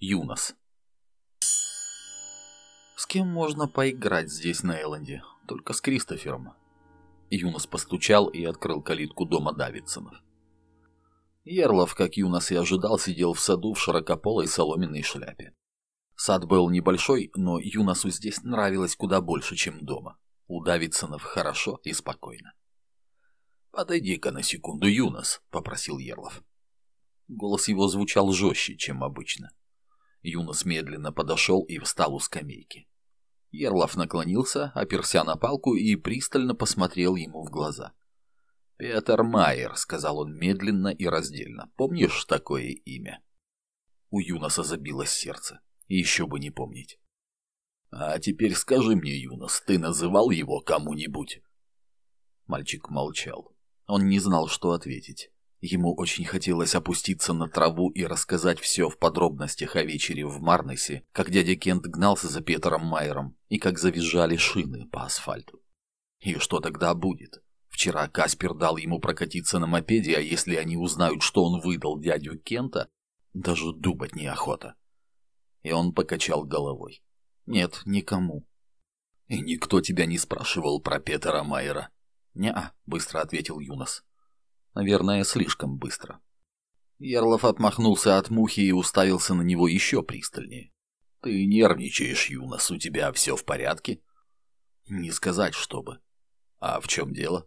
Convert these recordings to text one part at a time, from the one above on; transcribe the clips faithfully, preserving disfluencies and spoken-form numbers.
Юнос. С кем можно поиграть здесь на Элленде? Только с Кристофером. Юнос постучал и открыл калитку дома Давидсонов. Ерлов, как Юнос и ожидал, сидел в саду в широкополой соломенной шляпе. Сад был небольшой, но Юносу здесь нравилось куда больше, чем дома. У Давидсонов хорошо и спокойно. «Подойди-ка на секунду, Юнос», — попросил Ерлов. Голос его звучал жестче, чем обычно. Юнос медленно подошел и встал у скамейки. Ерлов наклонился, оперся на палку и пристально посмотрел ему в глаза. «Петер Майер», — сказал он медленно и раздельно. «Помнишь такое имя?» У Юноса забилось сердце. Еще бы не помнить. «А теперь скажи мне, Юнос, ты называл его кому-нибудь?» Мальчик молчал. Он не знал, что ответить. Ему очень хотелось опуститься на траву и рассказать все в подробностях о вечере в Марнесе, как дядя Кент гнался за Петером Майером и как завизжали шины по асфальту. И что тогда будет? Вчера Каспер дал ему прокатиться на мопеде, а если они узнают, что он выдал дядю Кента, даже думать неохота. И он покачал головой. «Нет, никому». «И никто тебя не спрашивал про Петера Майера?» «Не-а», — быстро ответил Юнос. «Наверное, слишком быстро». Ерлов отмахнулся от мухи и уставился на него еще пристальнее. «Ты нервничаешь, Юнос, у тебя все в порядке?» «Не сказать, чтобы». «А в чем дело?»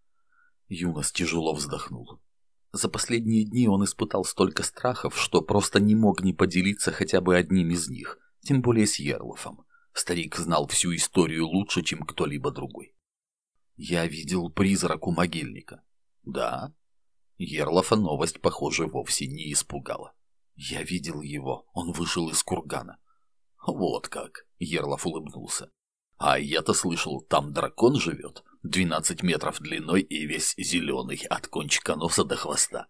Юнос тяжело вздохнул. За последние дни он испытал столько страхов, что просто не мог не поделиться хотя бы одним из них, тем более с Ерлофом. Старик знал всю историю лучше, чем кто-либо другой. «Я видел призрак у могильника». «Да?» Ерлофа новость, похоже, вовсе не испугала. «Я видел его. Он вышел из кургана». «Вот как!» — Ерлоф улыбнулся. «А я-то слышал, там дракон живет. Двенадцать метров длиной и весь зеленый, от кончика носа до хвоста».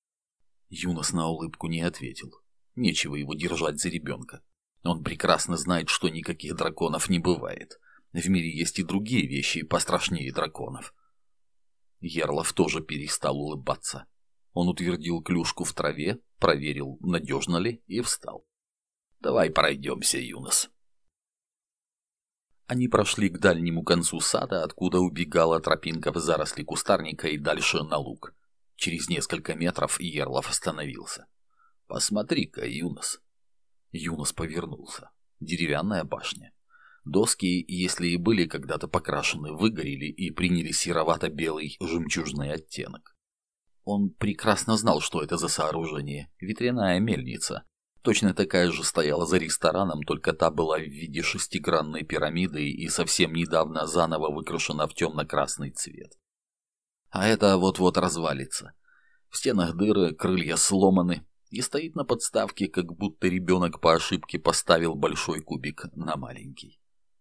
Юнос на улыбку не ответил. Нечего его держать за ребенка. Он прекрасно знает, что никаких драконов не бывает. В мире есть и другие вещи пострашнее драконов. Ерлов тоже перестал улыбаться. Он утвердил клюшку в траве, проверил, надежно ли, и встал. «Давай пройдемся, Юнос». Они прошли к дальнему концу сада, откуда убегала тропинка в заросли кустарника и дальше на луг. Через несколько метров Ерлов остановился. «Посмотри-ка, Юнос». Юнос повернулся. Деревянная башня. Доски, если и были когда-то покрашены, выгорели и приняли серовато-белый жемчужный оттенок. Он прекрасно знал, что это за сооружение. Ветряная мельница. Точно такая же стояла за рестораном, только та была в виде шестигранной пирамиды и совсем недавно заново выкрашена в темно-красный цвет. А это вот-вот развалится. В стенах дыры, крылья сломаны, и стоит на подставке, как будто ребенок по ошибке поставил большой кубик на маленький.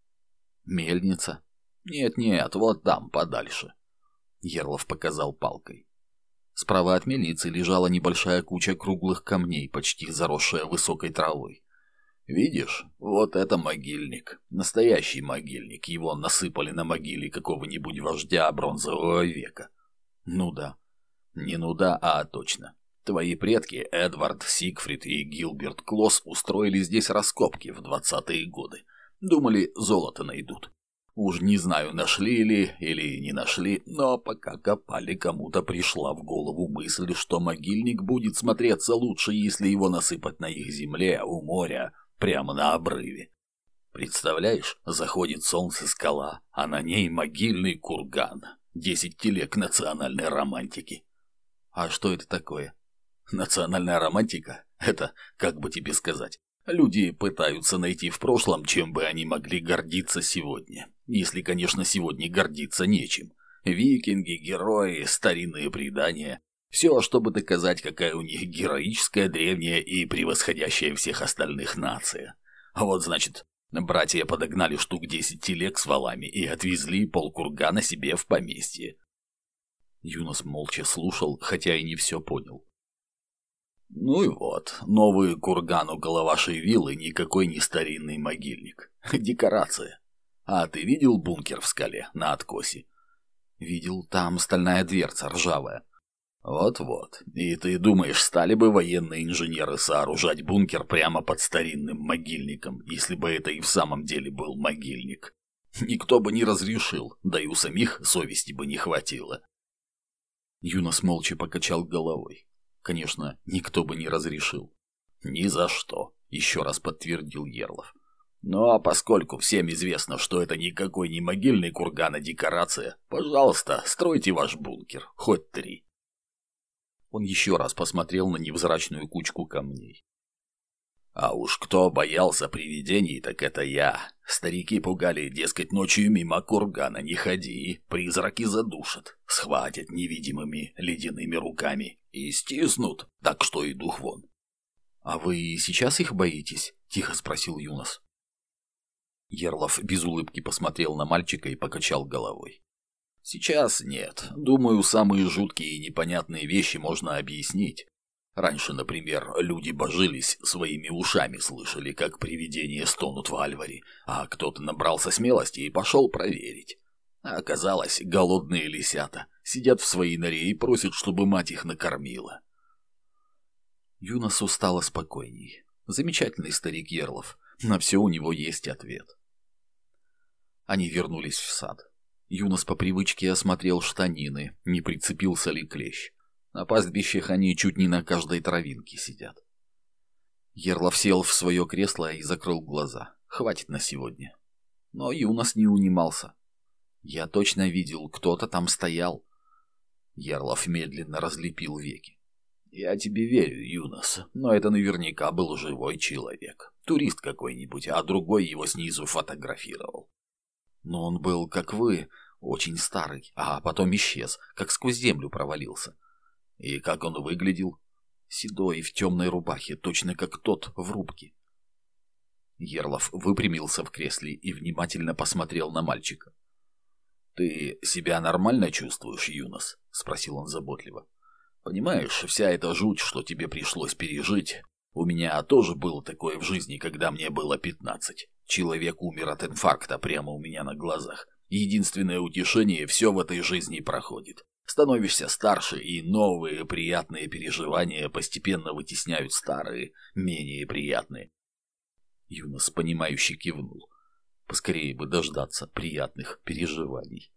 Мельница? Нет-нет, вот там, подальше. Ерлов показал палкой. Справа от мельницы лежала небольшая куча круглых камней, почти заросшая высокой травой. Видишь, вот это могильник. Настоящий могильник. Его насыпали на могиле какого-нибудь вождя бронзового века. Ну да. Не ну да, а точно. Твои предки, Эдвард, Сигфрид и Гилберт Клосс, устроили здесь раскопки в двадцатые годы. Думали, золото найдут. Уж не знаю, нашли ли или не нашли, но пока копали, кому-то пришла в голову мысль, что могильник будет смотреться лучше, если его насыпать на их земле у моря, прямо на обрыве. Представляешь, заходит солнце, скала, а на ней могильный курган. Десять телег национальной романтики. А что это такое? Национальная романтика? Это, как бы тебе сказать, люди пытаются найти в прошлом, чем бы они могли гордиться сегодня. Если, конечно, сегодня гордиться нечем. Викинги, герои, старинные предания. Все, чтобы доказать, какая у них героическая, древняя и превосходящая всех остальных нация. А вот, значит, братья подогнали штук десять телег с валами и отвезли полкургана себе в поместье. Юнос молча слушал, хотя и не все понял. Ну и вот, новый курган около вашей виллы никакой не старинный могильник. Декорация. А ты видел бункер в скале на откосе? Видел, там стальная дверца ржавая. Вот-вот. И ты думаешь, стали бы военные инженеры сооружать бункер прямо под старинным могильником, если бы это и в самом деле был могильник? Никто бы не разрешил, да и у самих совести бы не хватило. Юнос молча покачал головой. Конечно, никто бы не разрешил. Ни за что, еще раз подтвердил Ерлов. Ну а поскольку всем известно, что это никакой не могильный курган, а декорация, пожалуйста, стройте ваш бункер, хоть три. Он еще раз посмотрел на невзрачную кучку камней. А уж кто боялся привидений, так это я. Старики пугали, дескать, ночью мимо кургана не ходи, призраки задушат, схватят невидимыми ледяными руками и стиснут, так что и дух вон. — А вы сейчас их боитесь? — тихо спросил Юнос. Ерлов без улыбки посмотрел на мальчика и покачал головой. Сейчас нет. Думаю, самые жуткие и непонятные вещи можно объяснить. Раньше, например, люди божились, своими ушами слышали, как привидения стонут в Альваре, а кто-то набрался смелости и пошел проверить. А оказалось, голодные лисята сидят в своей норе и просят, чтобы мать их накормила. Юносу стало спокойней. Замечательный старик Ерлов. На все у него есть ответ. Они вернулись в сад. Юнос по привычке осмотрел штанины, не прицепился ли клещ. На пастбищах они чуть не на каждой травинке сидят. Ерлов сел в свое кресло и закрыл глаза. Хватит на сегодня. Но Юнос не унимался. Я точно видел, кто-то там стоял. Ерлов медленно разлепил веки. Я тебе верю, Юнос, но это наверняка был живой человек. Турист какой-нибудь, а другой его снизу фотографировал. Но он был, как вы, очень старый, а потом исчез, как сквозь землю провалился. И как он выглядел? Седой, в темной рубахе, точно как тот в рубке. Ерлов выпрямился в кресле и внимательно посмотрел на мальчика. «Ты себя нормально чувствуешь, Юнос?» — спросил он заботливо. «Понимаешь, вся эта жуть, что тебе пришлось пережить, у меня тоже было такое в жизни, когда мне было пятнадцать. Человек умер от инфаркта прямо у меня на глазах. Единственное утешение — все в этой жизни проходит. Становишься старше, и новые приятные переживания постепенно вытесняют старые, менее приятные». Юнос, понимающе кивнул. Поскорее бы дождаться приятных переживаний.